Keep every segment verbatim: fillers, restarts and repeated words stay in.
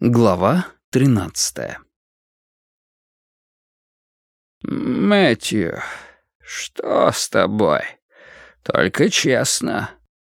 Глава тринадцатая. «Мэтью, что с тобой? Только честно».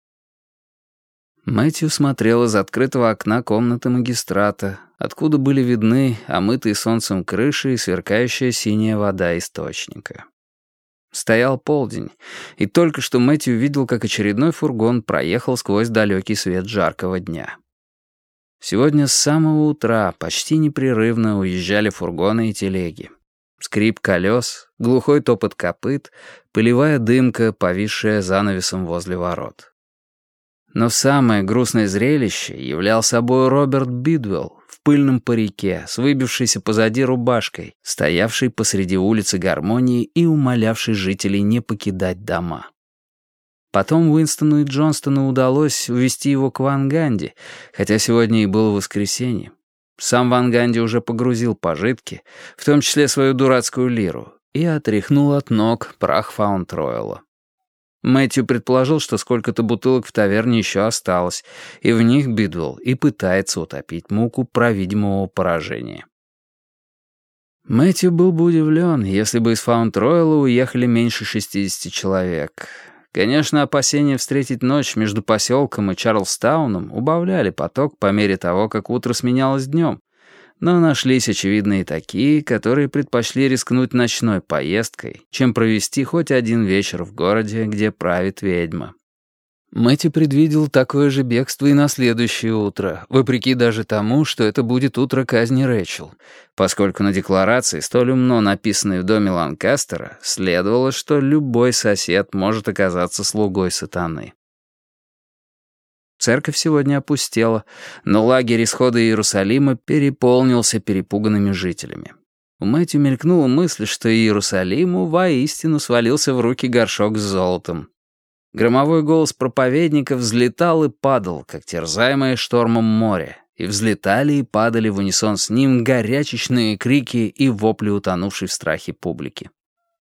Мэтью смотрел из открытого окна комнаты магистрата, откуда были видны омытые солнцем крыши и сверкающая синяя вода источника. Стоял полдень, и только что Мэтью видел, как очередной фургон проехал сквозь далекий свет жаркого дня. Сегодня с самого утра почти непрерывно уезжали фургоны и телеги. Скрип колес, глухой топот копыт, пылевая дымка, повисшая занавесом возле ворот. Но самое грустное зрелище являл собой Роберт Бидвелл в пыльном парике, с выбившейся позади рубашкой, стоявший посреди улицы Гармонии и умолявший жителей не покидать дома. Потом Уинстону и Джонстону удалось увести его к Ван Ганди, хотя сегодня и было воскресенье. Сам Ван Ганди уже погрузил пожитки, в том числе свою дурацкую лиру, и отряхнул от ног прах Фаунд-Ройла. Мэтью предположил, что сколько-то бутылок в таверне еще осталось, и в них Бидвелл и пытается утопить муку провидимого поражения. Мэтью был бы удивлен, если бы из Фаунд-Ройла уехали меньше шестидесяти человек. Конечно, опасения встретить ночь между поселком и Чарльстауном убавляли поток по мере того, как утро сменялось днем, но нашлись, очевидно, и такие, которые предпочли рискнуть ночной поездкой, чем провести хоть один вечер в городе, где правит ведьма. Мэтью предвидел такое же бегство и на следующее утро, вопреки даже тому, что это будет утро казни Рэчел, поскольку на декларации, столь умно написанной в доме Ланкастера, следовало, что любой сосед может оказаться слугой сатаны. Церковь сегодня опустела, но лагерь исхода Иерусалима переполнился перепуганными жителями. У Мэтью мелькнула мысль, что Иерусалиму воистину свалился в руки горшок с золотом. Громовой голос проповедника взлетал и падал, как терзаемое штормом море, и взлетали и падали в унисон с ним горячечные крики и вопли утонувшей в страхе публики.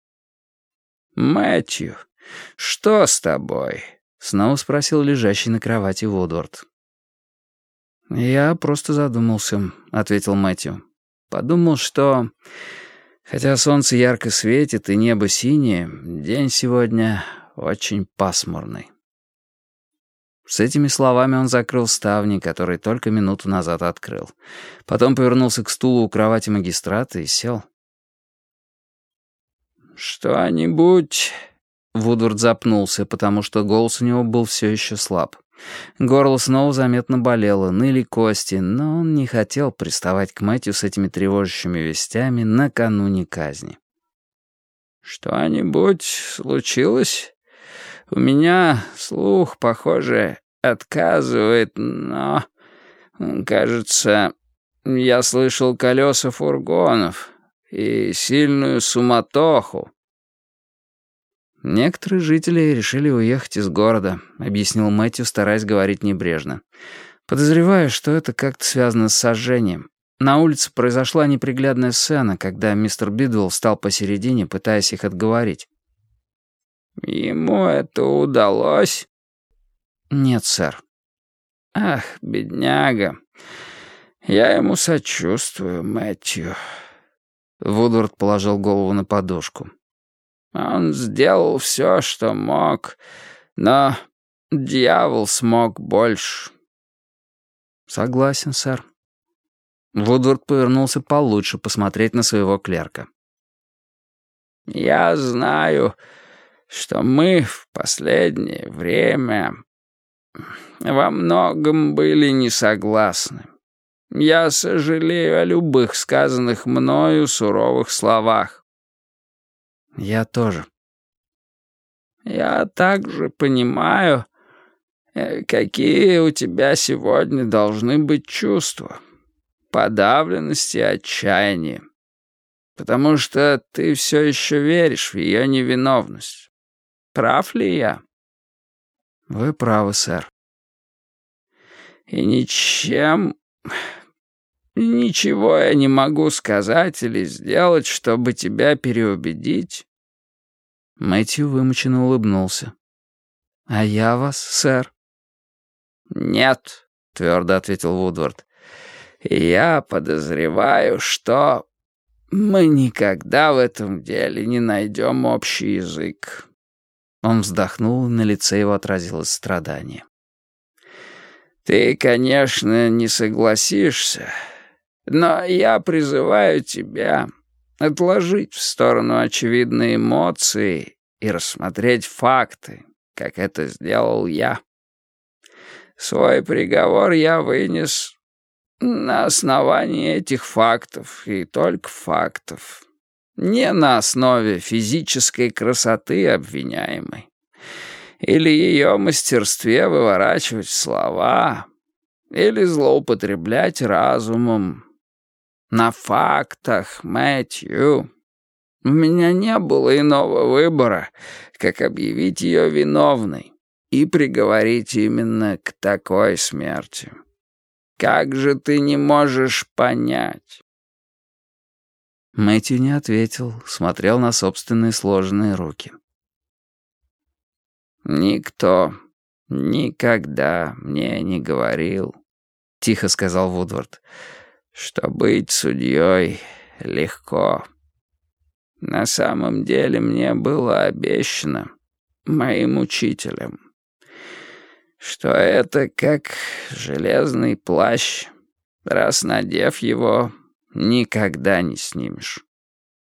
«Мэтью, что с тобой?» — снова спросил лежащий на кровати Вудвард. «Я просто задумался», — ответил Мэтью. «Подумал, что, хотя солнце ярко светит и небо синее, день сегодня очень пасмурный». С этими словами он закрыл ставни, которые только минуту назад открыл. Потом повернулся к стулу у кровати магистрата и сел. «Что-нибудь...» Вудвард запнулся, потому что голос у него был все еще слаб. Горло снова заметно болело, ныли кости, но он не хотел приставать к Мэтью с этими тревожащими вестями накануне казни. «Что-нибудь случилось? У меня слух, похоже, отказывает, но, кажется, я слышал колеса фургонов и сильную суматоху». «Некоторые жители решили уехать из города», — объяснил Мэтью, стараясь говорить небрежно. «Подозреваю, что это как-то связано с сожжением. На улице произошла неприглядная сцена, когда мистер Бидвелл встал посередине, пытаясь их отговорить». «Ему это удалось?» «Нет, сэр». «Ах, бедняга. Я ему сочувствую, Мэтью». Вудвард положил голову на подушку. «Он сделал все, что мог, но дьявол смог больше». «Согласен, сэр». Вудвард повернулся получше посмотреть на своего клерка. «Я знаю, что мы в последнее время во многом были не согласны. Я сожалею о любых сказанных мною суровых словах». «Я тоже». «Я также понимаю, какие у тебя сегодня должны быть чувства. Подавленность и отчаяние. Потому что ты все еще веришь в ее невиновность. Прав ли я?» «Вы правы, сэр». «И ничем... ничего я не могу сказать или сделать, чтобы тебя переубедить?» Мэтью вымученно улыбнулся. «А я вас, сэр?» «Нет», — твердо ответил Вудвард. И я подозреваю, что мы никогда в этом деле не найдем общий язык». Он вздохнул, и на лице его отразилось страдание. «Ты, конечно, не согласишься, но я призываю тебя отложить в сторону очевидные эмоции и рассмотреть факты, как это сделал я. Свой приговор я вынес на основании этих фактов и только фактов, не на основе физической красоты обвиняемой или ее мастерстве выворачивать слова или злоупотреблять разумом. На фактах, Мэтью. У меня не было иного выбора, как объявить ее виновной и приговорить именно к такой смерти. Как же ты не можешь понять?» Мэтью не ответил, смотрел на собственные сложенные руки. «Никто никогда мне не говорил, — тихо сказал Вудвард, — что быть судьей легко. На самом деле мне было обещано моим учителем, что это как железный плащ, раз надев его, никогда не снимешь.